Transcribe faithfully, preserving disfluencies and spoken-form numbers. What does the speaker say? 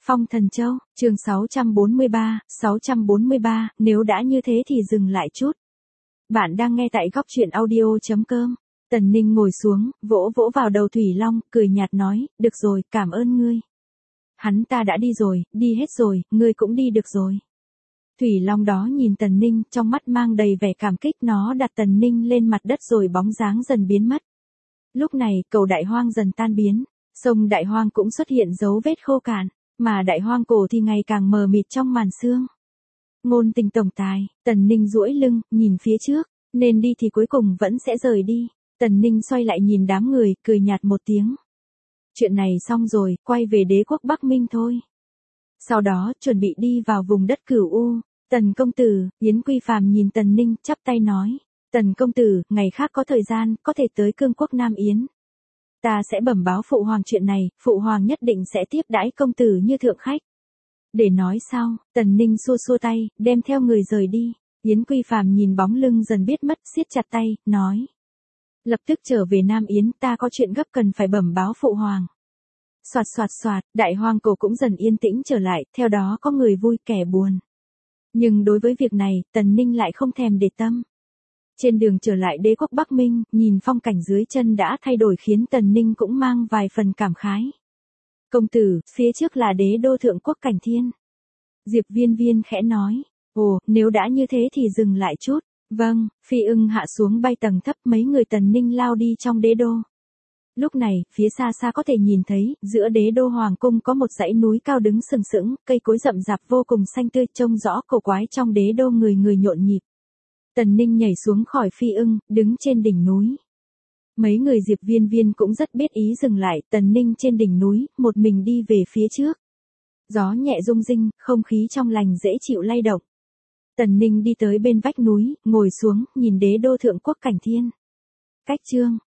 Phong Thần Châu, chương sáu trăm bốn mươi ba, sáu trăm bốn mươi ba, nếu đã như thế thì dừng lại chút. Bạn đang nghe tại góc truyện audio chấm com. Tần Ninh ngồi xuống, vỗ vỗ vào đầu Thủy Long, cười nhạt nói, được rồi, cảm ơn ngươi. Hắn ta đã đi rồi, đi hết rồi, ngươi cũng đi được rồi. Thủy Long đó nhìn Tần Ninh, trong mắt mang đầy vẻ cảm kích, nó đặt Tần Ninh lên mặt đất rồi bóng dáng dần biến mất. Lúc này, cầu Đại Hoang dần tan biến, sông Đại Hoang cũng xuất hiện dấu vết khô cạn, mà Đại Hoang cổ thì ngày càng mờ mịt trong màn sương. Ngôn Tình tổng tài, Tần Ninh duỗi lưng, nhìn phía trước, nên đi thì cuối cùng vẫn sẽ rời đi. Tần Ninh xoay lại nhìn đám người, cười nhạt một tiếng. Chuyện này xong rồi, quay về đế quốc Bắc Minh thôi. Sau đó, chuẩn bị đi vào vùng đất Cửu U. Tần công tử, Yến Quy Phàm nhìn Tần Ninh, chắp tay nói. Tần công tử, ngày khác có thời gian, có thể tới cương quốc Nam Yến. Ta sẽ bẩm báo phụ hoàng chuyện này, phụ hoàng nhất định sẽ tiếp đãi công tử như thượng khách. Để nói sau, Tần Ninh xua xua tay, đem theo người rời đi. Yến Quy Phàm nhìn bóng lưng dần biết mất, siết chặt tay, nói. Lập tức trở về Nam Yến, ta có chuyện gấp cần phải bẩm báo phụ hoàng. Soạt soạt soạt, Đại Hoang cổ cũng dần yên tĩnh trở lại, theo đó có người vui kẻ buồn. Nhưng đối với việc này, Tần Ninh lại không thèm để tâm. Trên đường trở lại đế quốc Bắc Minh, nhìn phong cảnh dưới chân đã thay đổi khiến Tần Ninh cũng mang vài phần cảm khái. Công tử, phía trước là đế đô thượng quốc Cảnh Thiên. Diệp Viên Viên khẽ nói, ồ, nếu đã như thế thì dừng lại chút. Vâng, Phi Ưng hạ xuống bay tầng thấp, mấy người Tần Ninh lao đi trong đế đô. Lúc này, phía xa xa có thể nhìn thấy, giữa đế đô hoàng cung có một dãy núi cao đứng sừng sững, cây cối rậm rạp vô cùng xanh tươi, trông rõ cổ quái trong đế đô người người nhộn nhịp. Tần Ninh nhảy xuống khỏi Phi Ưng, đứng trên đỉnh núi. Mấy người Diệp Viên Viên cũng rất biết ý dừng lại, Tần Ninh trên đỉnh núi, một mình đi về phía trước. Gió nhẹ rung rinh, không khí trong lành dễ chịu lay động. Tần Ninh đi tới bên vách núi, ngồi xuống, nhìn đế đô thượng quốc Cảnh Thiên. Cách chương,